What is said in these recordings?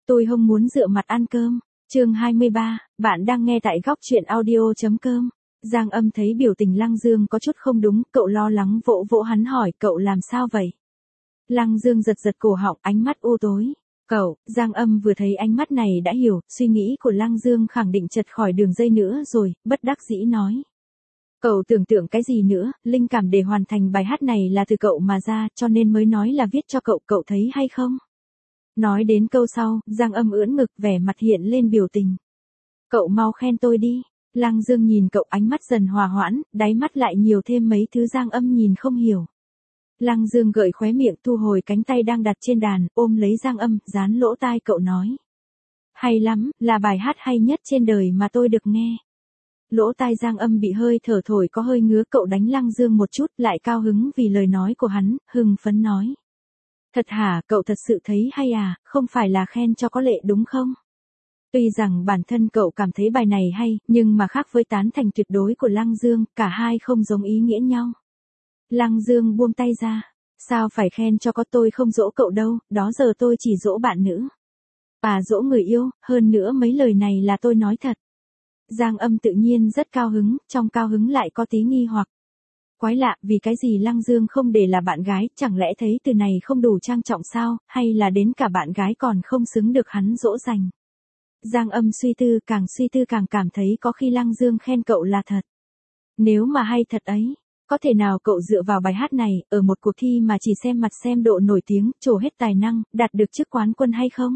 Tôi không muốn dựa mặt ăn cơm. Chương 23, bạn đang nghe tại góc truyện audio.com. Giang Âm thấy biểu tình Lăng Dương có chút không đúng, cậu lo lắng vỗ vỗ hắn hỏi cậu làm sao vậy? Lăng Dương giật giật cổ họng, ánh mắt u tối. Cậu, Giang Âm vừa thấy ánh mắt này đã hiểu, suy nghĩ của Lăng Dương khẳng định chật khỏi đường dây nữa rồi, bất đắc dĩ nói. Cậu tưởng tượng cái gì nữa, linh cảm để hoàn thành bài hát này là từ cậu mà ra, cho nên mới nói là viết cho cậu, cậu thấy hay không? Nói đến câu sau, Giang Âm ưỡn ngực, vẻ mặt hiện lên biểu tình. Cậu mau khen tôi đi. Lăng Dương nhìn cậu, ánh mắt dần hòa hoãn, đáy mắt lại nhiều thêm mấy thứ Giang Âm nhìn không hiểu. Lăng Dương gợi khóe miệng, thu hồi cánh tay đang đặt trên đàn, ôm lấy Giang Âm, dán lỗ tai cậu nói. Hay lắm, là bài hát hay nhất trên đời mà tôi được nghe. Lỗ tai Giang Âm bị hơi thở thổi có hơi ngứa, cậu đánh Lăng Dương một chút, lại cao hứng vì lời nói của hắn, hưng phấn nói. Thật hả, cậu thật sự thấy hay à, không phải là khen cho có lệ đúng không? Tuy rằng bản thân cậu cảm thấy bài này hay, nhưng mà khác với tán thành tuyệt đối của Lăng Dương, cả hai không giống ý nghĩa nhau. Lăng Dương buông tay ra. Sao phải khen cho có, tôi không dỗ cậu đâu, đó giờ tôi chỉ dỗ bạn nữ. Và dỗ người yêu, hơn nữa mấy lời này là tôi nói thật. Giang Âm tự nhiên rất cao hứng, trong cao hứng lại có tí nghi hoặc. Quái lạ, vì cái gì Lăng Dương không để là bạn gái, chẳng lẽ thấy từ này không đủ trang trọng sao, hay là đến cả bạn gái còn không xứng được hắn dỗ dành. Giang Âm suy tư càng cảm thấy có khi Lăng Dương khen cậu là thật. Nếu mà hay thật ấy, có thể nào cậu dựa vào bài hát này, ở một cuộc thi mà chỉ xem mặt xem độ nổi tiếng, trổ hết tài năng, đạt được chức quán quân hay không?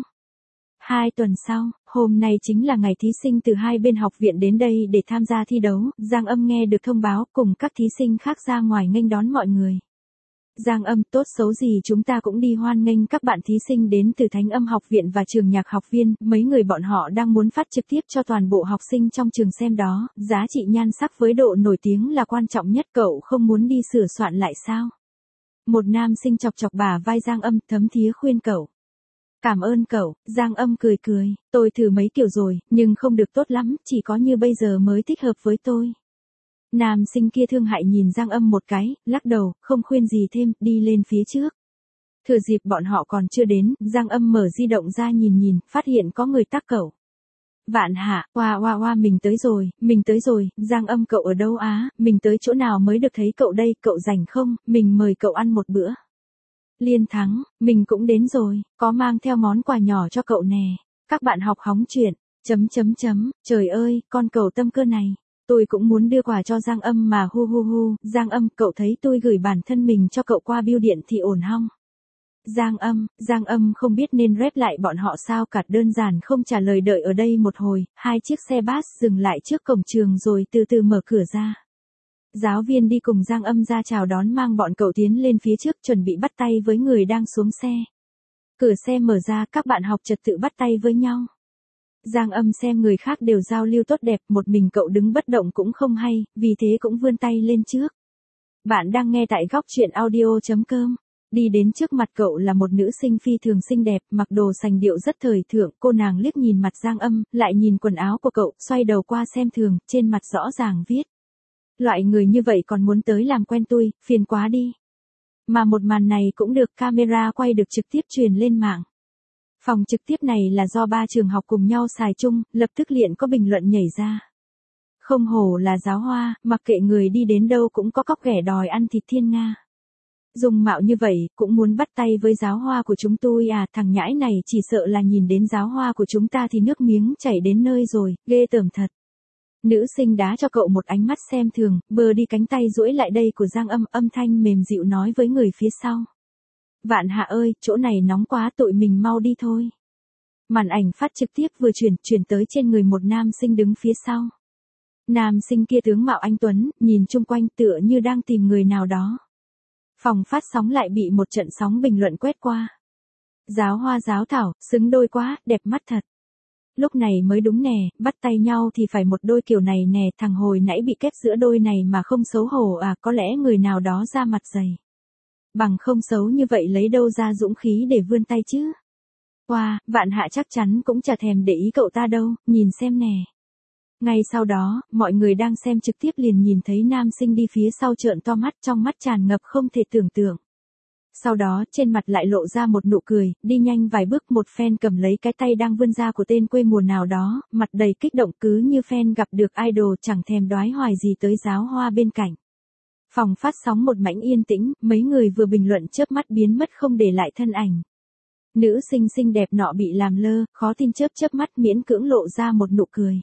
2 tuần sau, hôm nay chính là ngày thí sinh từ hai bên học viện đến đây để tham gia thi đấu, Giang Âm nghe được thông báo cùng các thí sinh khác ra ngoài nghênh đón mọi người. Giang Âm, tốt xấu gì chúng ta cũng đi hoan nghênh các bạn thí sinh đến từ Thánh Âm Học Viện và Trường Nhạc Học Viên, mấy người bọn họ đang muốn phát trực tiếp cho toàn bộ học sinh trong trường xem đó, giá trị nhan sắc với độ nổi tiếng là quan trọng nhất, cậu không muốn đi sửa soạn lại sao? Một nam sinh chọc chọc bả vai Giang Âm, thấm thía khuyên cậu. Cảm ơn cậu, Giang Âm cười cười, tôi thử mấy kiểu rồi, nhưng không được tốt lắm, chỉ có như bây giờ mới thích hợp với tôi. Nam sinh kia thương hại nhìn Giang Âm một cái, lắc đầu, không khuyên gì thêm, đi lên phía trước. Thừa dịp bọn họ còn chưa đến, Giang Âm mở di động ra nhìn, phát hiện có người tag cậu. Vạn Hạ, oa, mình tới rồi, Giang Âm cậu ở đâu á, mình tới chỗ nào mới được thấy cậu đây, cậu rảnh không, mình mời cậu ăn một bữa. Liên Thắng, mình cũng đến rồi, có mang theo món quà nhỏ cho cậu nè, các bạn học hóng chuyện, trời ơi, con cầu tâm cơ này. Tôi cũng muốn đưa quà cho Giang Âm mà hu, Giang Âm, cậu thấy tôi gửi bản thân mình cho cậu qua bưu điện thì ổn hông? Giang Âm không biết nên rep lại bọn họ sao cả, đơn giản không trả lời, đợi ở đây một hồi, 2 chiếc xe bus dừng lại trước cổng trường rồi từ từ mở cửa ra. Giáo viên đi cùng Giang Âm ra chào đón, mang bọn cậu tiến lên phía trước chuẩn bị bắt tay với người đang xuống xe. Cửa xe mở ra, các bạn học trật tự bắt tay với nhau. Giang Âm xem người khác đều giao lưu tốt đẹp, một mình cậu đứng bất động cũng không hay, vì thế cũng vươn tay lên trước. Bạn đang nghe tại góc truyện audio.com. Đi đến trước mặt cậu là một nữ sinh phi thường xinh đẹp, mặc đồ sành điệu rất thời thượng, cô nàng liếc nhìn mặt Giang Âm, lại nhìn quần áo của cậu, xoay đầu qua xem thường, trên mặt rõ ràng viết. Loại người như vậy còn muốn tới làm quen tôi, phiền quá đi. Mà một màn này cũng được camera quay được trực tiếp truyền lên mạng. Phòng trực tiếp này là do 3 trường học cùng nhau xài chung, lập tức liền có bình luận nhảy ra. Không hổ là giáo hoa, mặc kệ người đi đến đâu cũng có cóc ghẻ đòi ăn thịt thiên nga. Dùng mạo như vậy, cũng muốn bắt tay với giáo hoa của chúng tôi à, thằng nhãi này chỉ sợ là nhìn đến giáo hoa của chúng ta thì nước miếng chảy đến nơi rồi, ghê tởm thật. Nữ sinh đá cho cậu một ánh mắt xem thường, bờ đi cánh tay duỗi lại đây của Giang Âm, âm thanh mềm dịu nói với người phía sau. Vạn Hạ ơi, chỗ này nóng quá, tụi mình mau đi thôi. Màn ảnh phát trực tiếp vừa chuyển tới trên người một nam sinh đứng phía sau. Nam sinh kia tướng mạo anh tuấn, nhìn chung quanh tựa như đang tìm người nào đó. Phòng phát sóng lại bị một trận sóng bình luận quét qua. Giáo hoa giáo thảo, xứng đôi quá, đẹp mắt thật. Lúc này mới đúng nè, bắt tay nhau thì phải một đôi kiểu này nè, thằng hồi nãy bị kép giữa đôi này mà không xấu hổ à, có lẽ người nào đó ra mặt dày. Bằng không xấu như vậy lấy đâu ra dũng khí để vươn tay chứ. Wow, Vạn Hạ chắc chắn cũng chả thèm để ý cậu ta đâu, nhìn xem nè. Ngay sau đó, mọi người đang xem trực tiếp liền nhìn thấy nam sinh đi phía sau trợn to mắt, trong mắt tràn ngập không thể tưởng tượng. Sau đó trên mặt lại lộ ra một nụ cười, đi nhanh vài bước một phen cầm lấy cái tay đang vươn ra của tên quê mùa nào đó, mặt đầy kích động cứ như phen gặp được idol chẳng thèm đoái hoài gì tới giáo hoa bên cạnh. Phòng phát sóng một mảnh yên tĩnh, mấy người vừa bình luận chớp mắt biến mất không để lại thân ảnh. Nữ sinh xinh đẹp nọ bị làm lơ, khó tin chớp mắt miễn cưỡng lộ ra một nụ cười.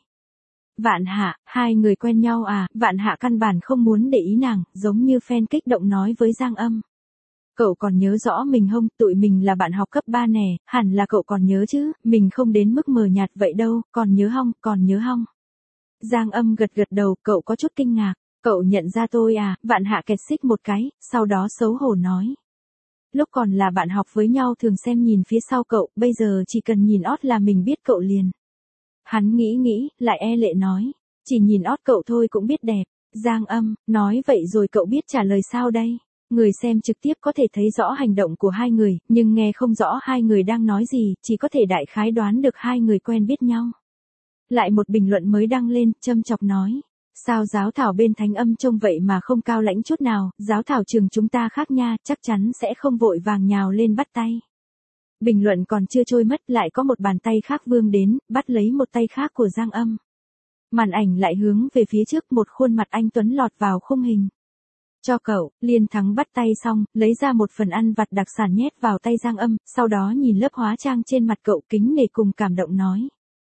Vạn Hạ, hai người quen nhau à? Vạn Hạ căn bản không muốn để ý nàng, giống như fan kích động nói với Giang Âm. Cậu còn nhớ rõ mình không? Tụi mình là bạn học cấp 3 nè, hẳn là cậu còn nhớ chứ, mình không đến mức mờ nhạt vậy đâu, còn nhớ không? Giang Âm gật gật đầu, cậu có chút kinh ngạc, cậu nhận ra tôi à? Vạn Hạ kẹt xích một cái, sau đó xấu hổ nói. Lúc còn là bạn học với nhau thường xem nhìn phía sau cậu, bây giờ chỉ cần nhìn ót là mình biết cậu liền. Hắn nghĩ, lại e lệ nói, chỉ nhìn ót cậu thôi cũng biết đẹp. Giang Âm, nói vậy rồi cậu biết trả lời sao đây? Người xem trực tiếp có thể thấy rõ hành động của hai người, nhưng nghe không rõ hai người đang nói gì, chỉ có thể đại khái đoán được hai người quen biết nhau. Lại một bình luận mới đăng lên, châm chọc nói. Sao giáo thảo bên Thánh Âm trông vậy mà không cao lãnh chút nào, giáo thảo trường chúng ta khác nha, chắc chắn sẽ không vội vàng nhào lên bắt tay. Bình luận còn chưa trôi mất lại có một bàn tay khác vươn đến, bắt lấy một tay khác của Giang Âm. Màn ảnh lại hướng về phía trước một khuôn mặt anh Tuấn lọt vào khung hình. Cho cậu, Liên Thắng bắt tay xong, lấy ra một phần ăn vặt đặc sản nhét vào tay Giang Âm, sau đó nhìn lớp hóa trang trên mặt cậu kính nể cùng cảm động nói.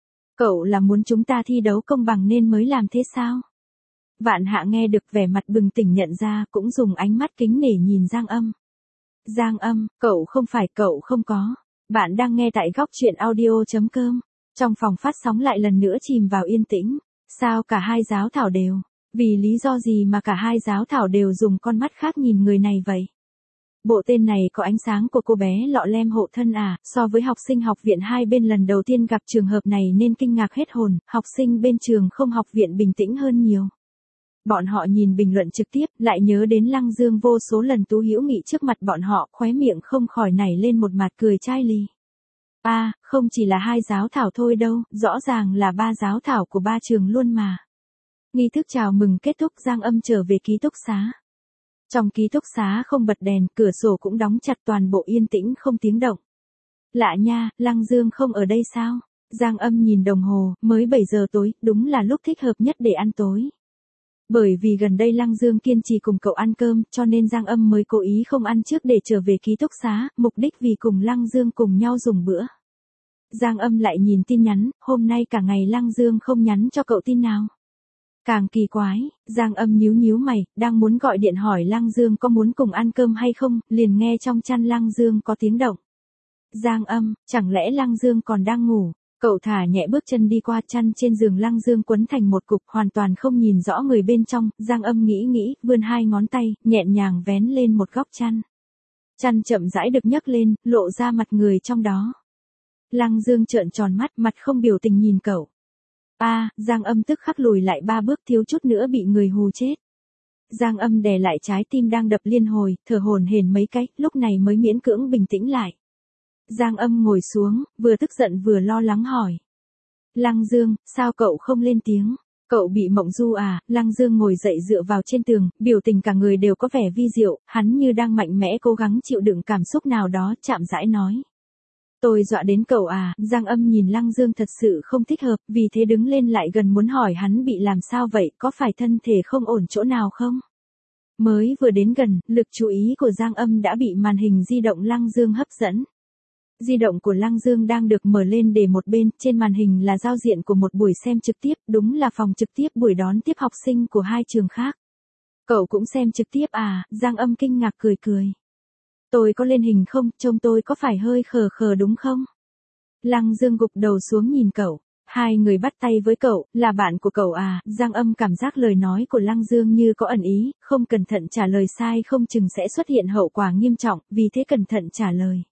Cậu là muốn chúng ta thi đấu công bằng nên mới làm thế sao? Vạn Hạ nghe được vẻ mặt bừng tỉnh nhận ra cũng dùng ánh mắt kính nể nhìn Giang Âm. Giang Âm, cậu không có. Bạn đang nghe tại góc truyện audio.com. Trong phòng phát sóng lại lần nữa chìm vào yên tĩnh. Sao cả hai giáo thảo đều? Vì lý do gì mà cả hai giáo thảo đều dùng con mắt khác nhìn người này vậy? Bộ tên này có ánh sáng của cô bé lọ lem hộ thân à? So với học sinh học viện hai bên lần đầu tiên gặp trường hợp này nên kinh ngạc hết hồn, học sinh bên trường không học viện bình tĩnh hơn nhiều. Bọn họ nhìn bình luận trực tiếp, lại nhớ đến Lăng Dương vô số lần tú hữu nghị trước mặt bọn họ, khóe miệng không khỏi nảy lên một mặt cười chai lì. Không chỉ là hai giáo thảo thôi đâu, rõ ràng là ba giáo thảo của ba trường luôn mà. Nghi thức chào mừng kết thúc, Giang Âm trở về ký túc xá. Trong ký túc xá không bật đèn, cửa sổ cũng đóng chặt, toàn bộ yên tĩnh không tiếng động. Lạ nha, Lăng Dương không ở đây sao? Giang Âm nhìn đồng hồ, mới 7 giờ tối, đúng là lúc thích hợp nhất để ăn tối. Bởi vì gần đây Lăng Dương kiên trì cùng cậu ăn cơm, cho nên Giang Âm mới cố ý không ăn trước để trở về ký túc xá, mục đích vì cùng Lăng Dương cùng nhau dùng bữa. Giang Âm lại nhìn tin nhắn, hôm nay cả ngày Lăng Dương không nhắn cho cậu tin nào. Càng kỳ quái, Giang Âm nhíu mày, đang muốn gọi điện hỏi Lăng Dương có muốn cùng ăn cơm hay không, liền nghe trong chăn Lăng Dương có tiếng động. Giang Âm, chẳng lẽ Lăng Dương còn đang ngủ? Cậu thả nhẹ bước chân đi qua, chăn trên giường Lăng Dương quấn thành một cục, hoàn toàn không nhìn rõ người bên trong. Giang Âm nghĩ, vươn hai ngón tay, nhẹ nhàng vén lên một góc chăn. Chăn chậm rãi được nhấc lên, lộ ra mặt người trong đó. Lăng Dương trợn tròn mắt, mặt không biểu tình nhìn cậu. Giang Âm tức khắc lùi lại 3 bước, thiếu chút nữa bị người hù chết. Giang Âm đè lại trái tim đang đập liên hồi, thở hổn hển mấy cái, lúc này mới miễn cưỡng bình tĩnh lại. Giang Âm ngồi xuống, vừa tức giận vừa lo lắng hỏi. Lăng Dương, sao cậu không lên tiếng? Cậu bị mộng du à? Lăng Dương ngồi dậy dựa vào trên tường, biểu tình cả người đều có vẻ vi diệu, hắn như đang mạnh mẽ cố gắng chịu đựng cảm xúc nào đó, chạm rãi nói. Tôi dọa đến cậu à? Giang Âm nhìn Lăng Dương thật sự không thích hợp, vì thế đứng lên lại gần muốn hỏi hắn bị làm sao vậy, có phải thân thể không ổn chỗ nào không? Mới vừa đến gần, lực chú ý của Giang Âm đã bị màn hình di động Lăng Dương hấp dẫn. Di động của Lăng Dương đang được mở lên để một bên, trên màn hình là giao diện của một buổi xem trực tiếp, đúng là phòng trực tiếp buổi đón tiếp học sinh của hai trường khác. Cậu cũng xem trực tiếp à? Giang Âm kinh ngạc cười. Tôi có lên hình không, trông tôi có phải hơi khờ đúng không? Lăng Dương gục đầu xuống nhìn cậu. Hai người bắt tay với cậu, là bạn của cậu à? Giang Âm cảm giác lời nói của Lăng Dương như có ẩn ý, không cẩn thận trả lời sai không chừng sẽ xuất hiện hậu quả nghiêm trọng, vì thế cẩn thận trả lời.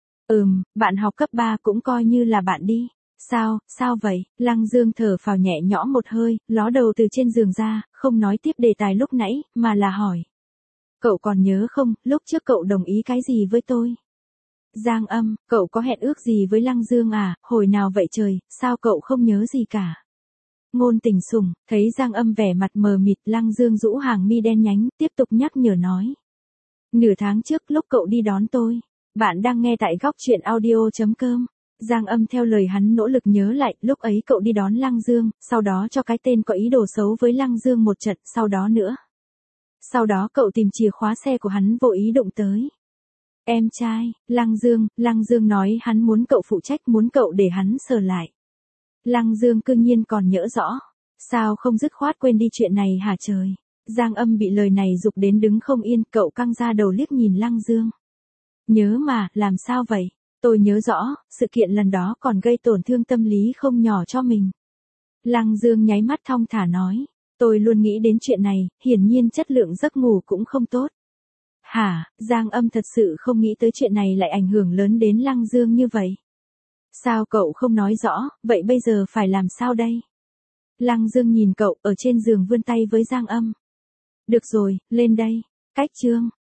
Bạn học cấp 3 cũng coi như là bạn đi. Sao vậy? Lăng Dương thở phào nhẹ nhõm một hơi, ló đầu từ trên giường ra, không nói tiếp đề tài lúc nãy, mà là hỏi. Cậu còn nhớ không, lúc trước cậu đồng ý cái gì với tôi? Giang Âm, cậu có hẹn ước gì với Lăng Dương à? Hồi nào vậy trời, sao cậu không nhớ gì cả? Ngôn Tình Sủng, thấy Giang Âm vẻ mặt mờ mịt, Lăng Dương rũ hàng mi đen nhánh, tiếp tục nhắc nhở nói. Nửa tháng trước lúc cậu đi đón tôi. Bạn đang nghe tại góc chuyện audio.com. Giang Âm theo lời hắn nỗ lực nhớ lại, lúc ấy cậu đi đón Lăng Dương, sau đó cho cái tên có ý đồ xấu với Lăng Dương một trận, sau đó nữa. Sau đó cậu tìm chìa khóa xe của hắn vô ý đụng tới. Em trai, Lăng Dương nói hắn muốn cậu phụ trách, muốn cậu để hắn sờ lại. Lăng Dương cương nhiên còn nhớ rõ. Sao không dứt khoát quên đi chuyện này hả trời? Giang Âm bị lời này giục đến đứng không yên, cậu căng ra đầu liếc nhìn Lăng Dương. Nhớ mà, làm sao vậy? Tôi nhớ rõ, sự kiện lần đó còn gây tổn thương tâm lý không nhỏ cho mình. Lăng Dương nháy mắt thong thả nói. Tôi luôn nghĩ đến chuyện này, hiển nhiên chất lượng giấc ngủ cũng không tốt. Hả, Giang Âm thật sự không nghĩ tới chuyện này lại ảnh hưởng lớn đến Lăng Dương như vậy. Sao cậu không nói rõ, vậy bây giờ phải làm sao đây? Lăng Dương nhìn cậu ở trên giường vươn tay với Giang Âm. Được rồi, lên đây. Cách chương.